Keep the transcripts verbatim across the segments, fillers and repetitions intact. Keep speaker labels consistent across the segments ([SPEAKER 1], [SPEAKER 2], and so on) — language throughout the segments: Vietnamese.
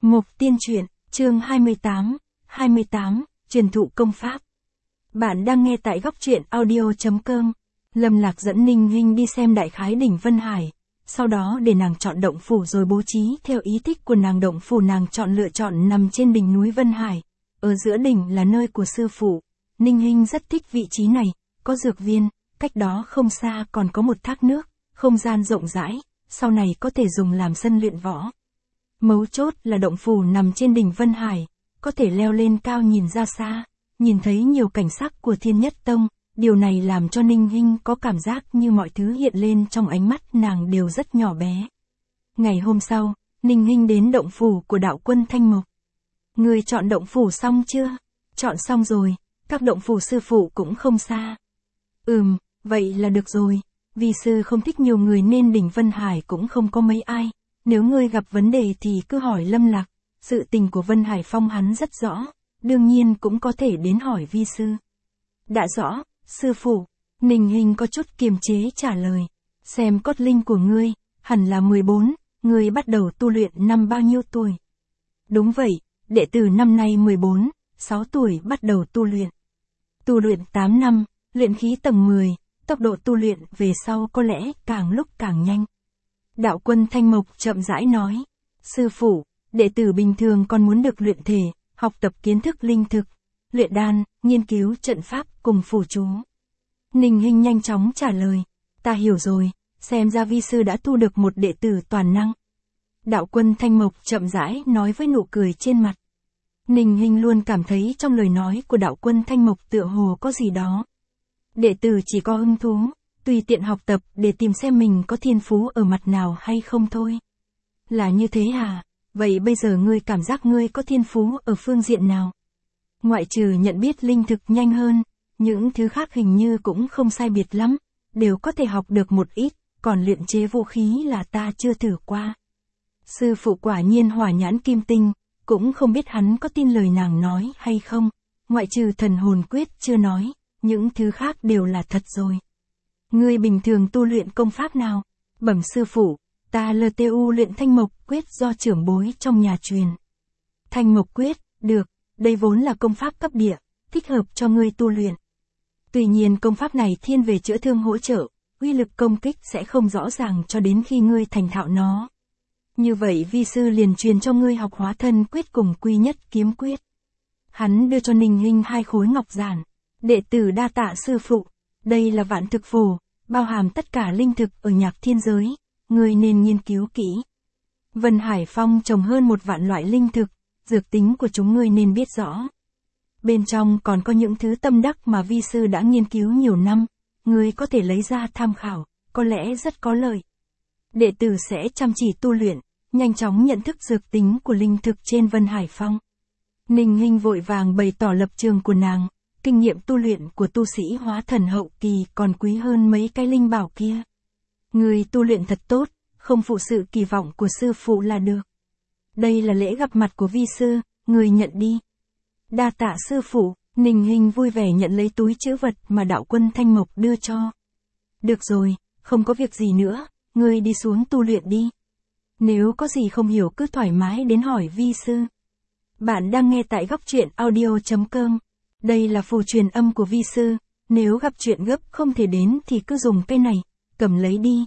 [SPEAKER 1] Mục Tiên Truyện, chương hai mươi tám, hai mươi tám, truyền thụ công pháp. Bạn đang nghe tại góc truyện audio chấm com. Lâm Lạc dẫn Ninh Hinh đi xem đại khái đỉnh Vân Hải, sau đó để nàng chọn động phủ rồi bố trí theo ý thích của nàng. Động phủ nàng chọn lựa chọn nằm trên đỉnh núi Vân Hải, ở giữa đỉnh là nơi của sư phụ. Ninh Hinh rất thích vị trí này, có dược viên, cách đó không xa còn có một thác nước, không gian rộng rãi, sau này có thể dùng làm sân luyện võ. Mấu chốt là động phủ nằm trên đỉnh Vân Hải, có thể leo lên cao nhìn ra xa, nhìn thấy nhiều cảnh sắc của Thiên Nhất Tông, điều này làm cho Ninh Hinh có cảm giác như mọi thứ hiện lên trong ánh mắt nàng đều rất nhỏ bé. Ngày hôm sau, Ninh Hinh đến động phủ của đạo quân Thanh Mộc. Người chọn động phủ xong chưa? Chọn xong rồi, các động phủ sư phụ cũng không xa. Ừm, vậy là được rồi, vì sư không thích nhiều người nên đỉnh Vân Hải cũng không có mấy ai. Nếu ngươi gặp vấn đề thì cứ hỏi Lâm Lạc, sự tình của Vân Hải Phong hắn rất rõ, đương nhiên cũng có thể đến hỏi vi sư. Đã rõ, sư phụ. Ninh Hinh có chút kiềm chế trả lời. Xem cốt linh của ngươi, hẳn là mười bốn, ngươi bắt đầu tu luyện năm bao nhiêu tuổi? Đúng vậy, đệ tử năm nay mười bốn, sáu tuổi bắt đầu tu luyện. Tu luyện tám năm, luyện khí tầng mười, tốc độ tu luyện về sau có lẽ càng lúc càng nhanh. Đạo quân Thanh Mộc chậm rãi nói, sư phụ, đệ tử bình thường còn muốn được luyện thể, học tập kiến thức linh thực, luyện đan, nghiên cứu trận pháp cùng phù chú. Ninh Hinh nhanh chóng trả lời, ta hiểu rồi, xem ra vi sư đã thu được một đệ tử toàn năng. Đạo quân Thanh Mộc chậm rãi nói với nụ cười trên mặt. Ninh Hinh luôn cảm thấy trong lời nói của đạo quân Thanh Mộc tựa hồ có gì đó. Đệ tử chỉ có hứng thú, tùy tiện học tập để tìm xem mình có thiên phú ở mặt nào hay không thôi. Là như thế hả? Vậy bây giờ ngươi cảm giác ngươi có thiên phú ở phương diện nào? Ngoại trừ nhận biết linh thực nhanh hơn, những thứ khác hình như cũng không sai biệt lắm, đều có thể học được một ít, còn luyện chế vũ khí là ta chưa thử qua. Sư phụ quả nhiên hỏa nhãn kim tinh, cũng không biết hắn có tin lời nàng nói hay không, ngoại trừ thần hồn quyết chưa nói, những thứ khác đều là thật rồi. Ngươi bình thường tu luyện công pháp nào? Bẩm sư phụ, ta lờ tê u luyện Thanh Mộc quyết do trưởng bối trong nhà truyền. Thanh Mộc quyết, được, đây vốn là công pháp cấp địa, thích hợp cho ngươi tu luyện. Tuy nhiên công pháp này thiên về chữa thương hỗ trợ, uy lực công kích sẽ không rõ ràng cho đến khi ngươi thành thạo nó. Như vậy vi sư liền truyền cho ngươi học hóa thân quyết cùng quy nhất kiếm quyết. Hắn đưa cho Ninh Hinh hai khối ngọc giản. Đệ tử đa tạ sư phụ. Đây là vạn thực phù, bao hàm tất cả linh thực ở nhạc thiên giới, ngươi nên nghiên cứu kỹ. Vân Hải Phong trồng hơn một vạn loại linh thực, dược tính của chúng ngươi nên biết rõ. Bên trong còn có những thứ tâm đắc mà vi sư đã nghiên cứu nhiều năm, ngươi có thể lấy ra tham khảo, có lẽ rất có lợi. Đệ tử sẽ chăm chỉ tu luyện, nhanh chóng nhận thức dược tính của linh thực trên Vân Hải Phong. Ninh Hinh vội vàng bày tỏ lập trường của nàng. Kinh nghiệm tu luyện của tu sĩ hóa thần hậu kỳ còn quý hơn mấy cái linh bảo kia. Người tu luyện thật tốt, không phụ sự kỳ vọng của sư phụ là được. Đây là lễ gặp mặt của vi sư, người nhận đi. Đa tạ sư phụ. Ninh Hinh vui vẻ nhận lấy túi trữ vật mà đạo quân Thanh Mộc đưa cho. Được rồi, không có việc gì nữa, ngươi đi xuống tu luyện đi. Nếu có gì không hiểu cứ thoải mái đến hỏi vi sư. Bạn đang nghe tại góc truyện audio chấm com. Đây là phù truyền âm của vi sư, nếu gặp chuyện gấp không thể đến thì cứ dùng cái này, cầm lấy đi.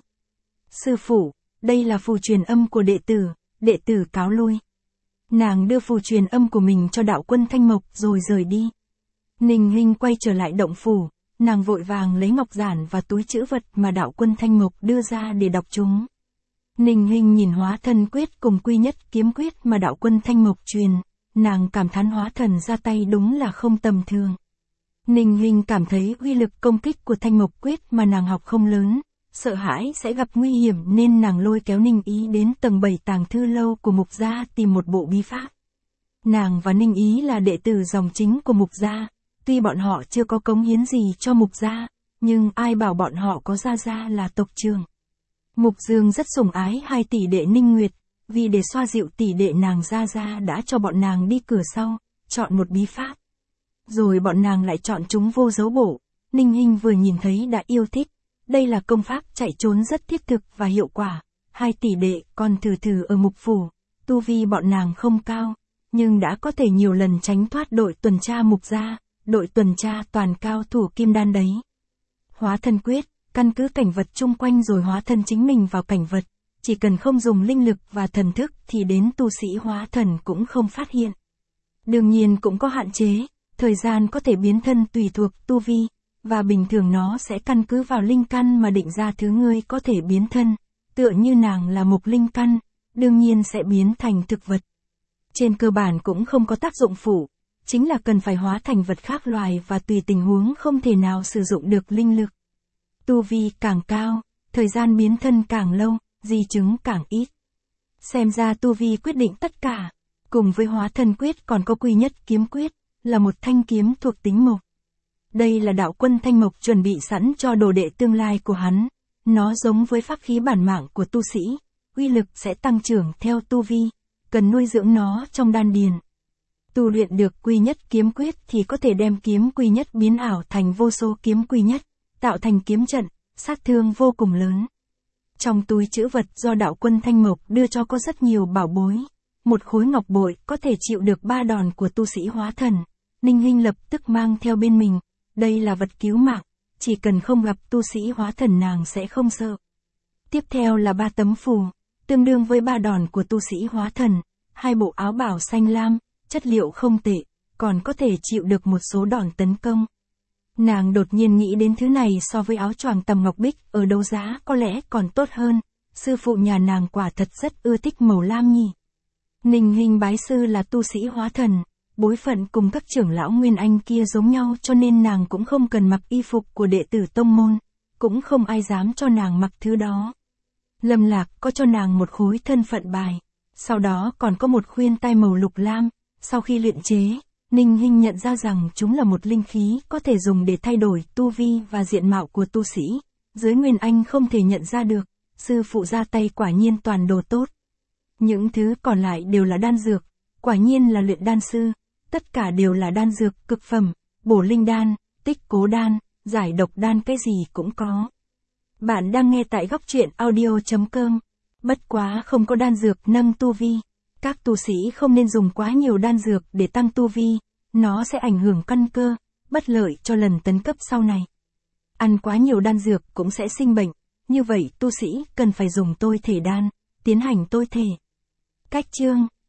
[SPEAKER 1] Sư phụ, đây là phù truyền âm của đệ tử, đệ tử cáo lui. Nàng đưa phù truyền âm của mình cho đạo quân Thanh Mộc rồi rời đi. Ninh Hinh quay trở lại động phủ, nàng vội vàng lấy ngọc giản và túi trữ vật mà đạo quân Thanh Mộc đưa ra để đọc chúng. Ninh Hinh nhìn hóa thân quyết cùng quy nhất kiếm quyết mà đạo quân Thanh Mộc truyền. Nàng cảm thán hóa thần ra tay đúng là không tầm thường. Ninh Hinh cảm thấy uy lực công kích của Thanh Mộc quyết mà nàng học không lớn, sợ hãi sẽ gặp nguy hiểm nên nàng lôi kéo Ninh Ý đến tầng bảy tàng thư lâu của Mục gia tìm một bộ bí pháp. Nàng và Ninh Ý là đệ tử dòng chính của Mục gia, tuy bọn họ chưa có cống hiến gì cho Mục gia, nhưng ai bảo bọn họ có gia gia là tộc trưởng. Mục Dương rất sủng ái hai tỷ đệ Ninh Nguyệt. Vì để xoa dịu tỷ đệ nàng ra ra đã cho bọn nàng đi cửa sau, chọn một bí pháp. Rồi bọn nàng lại chọn chúng vô dấu bổ. Ninh Hinh vừa nhìn thấy đã yêu thích. Đây là công pháp chạy trốn rất thiết thực và hiệu quả. Hai tỷ đệ còn thử thử ở Mục phủ, tu vi bọn nàng không cao, nhưng đã có thể nhiều lần tránh thoát đội tuần tra mục gia, đội tuần tra toàn cao thủ kim đan đấy. Hóa thân quyết, căn cứ cảnh vật chung quanh rồi hóa thân chính mình vào cảnh vật, chỉ cần không dùng linh lực và thần thức thì đến tu sĩ hóa thần cũng không phát hiện. Đương nhiên cũng có hạn chế, thời gian có thể biến thân tùy thuộc tu vi, và bình thường nó sẽ căn cứ vào linh căn mà định ra thứ ngươi có thể biến thân, tựa như nàng là mục linh căn, đương nhiên sẽ biến thành thực vật. Trên cơ bản cũng không có tác dụng phụ, chính là cần phải hóa thành vật khác loài và tùy tình huống không thể nào sử dụng được linh lực. Tu vi càng cao, thời gian biến thân càng lâu, di chứng càng ít. Xem ra tu vi quyết định tất cả, cùng với hóa thân quyết còn có quy nhất kiếm quyết, là một thanh kiếm thuộc tính mộc. Đây là đạo quân thanh mộc chuẩn bị sẵn cho đồ đệ tương lai của hắn, nó giống với pháp khí bản mạng của tu sĩ, uy lực sẽ tăng trưởng theo tu vi, cần nuôi dưỡng nó trong đan điền. Tu luyện được quy nhất kiếm quyết thì có thể đem kiếm quy nhất biến ảo thành vô số kiếm quy nhất, tạo thành kiếm trận, sát thương vô cùng lớn. Trong túi trữ vật do đạo quân thanh mộc đưa cho có rất nhiều bảo bối. Một khối ngọc bội có thể chịu được ba đòn của tu sĩ hóa thần. Ninh Hinh lập tức mang theo bên mình. Đây là vật cứu mạng, chỉ cần không gặp tu sĩ hóa thần nàng sẽ không sợ. Tiếp theo là ba tấm phù, tương đương với ba đòn của tu sĩ hóa thần. Hai bộ áo bảo xanh lam, chất liệu không tệ, còn có thể chịu được một số đòn tấn công. Nàng đột nhiên nghĩ đến thứ này so với áo choàng tầm ngọc bích ở đấu giá có lẽ còn tốt hơn. Sư phụ nhà nàng quả thật rất ưa thích màu lam nhỉ. Ninh Hinh bái sư là tu sĩ hóa thần, bối phận cùng các trưởng lão Nguyên Anh kia giống nhau cho nên nàng cũng không cần mặc y phục của đệ tử tông môn, cũng không ai dám cho nàng mặc thứ đó. Lâm Lạc có cho nàng một khối thân phận bài, sau đó còn có một khuyên tai màu lục lam, sau khi luyện chế, Ninh Hinh nhận ra rằng chúng là một linh khí có thể dùng để thay đổi tu vi và diện mạo của tu sĩ, dưới Nguyên Anh không thể nhận ra được, sư phụ ra tay quả nhiên toàn đồ tốt. Những thứ còn lại đều là đan dược, quả nhiên là luyện đan sư, tất cả đều là đan dược cực phẩm, bổ linh đan, tích cố đan, giải độc đan cái gì cũng có. Bạn đang nghe tại góc truyện audio chấm com, bất quá không có đan dược nâng tu vi. Các tu sĩ không nên dùng quá nhiều đan dược để tăng tu vi, nó sẽ ảnh hưởng căn cơ, bất lợi cho lần tấn cấp sau này. Ăn quá nhiều đan dược cũng sẽ sinh bệnh, như vậy tu sĩ cần phải dùng tôi thể đan, tiến hành tôi thể. Cách chương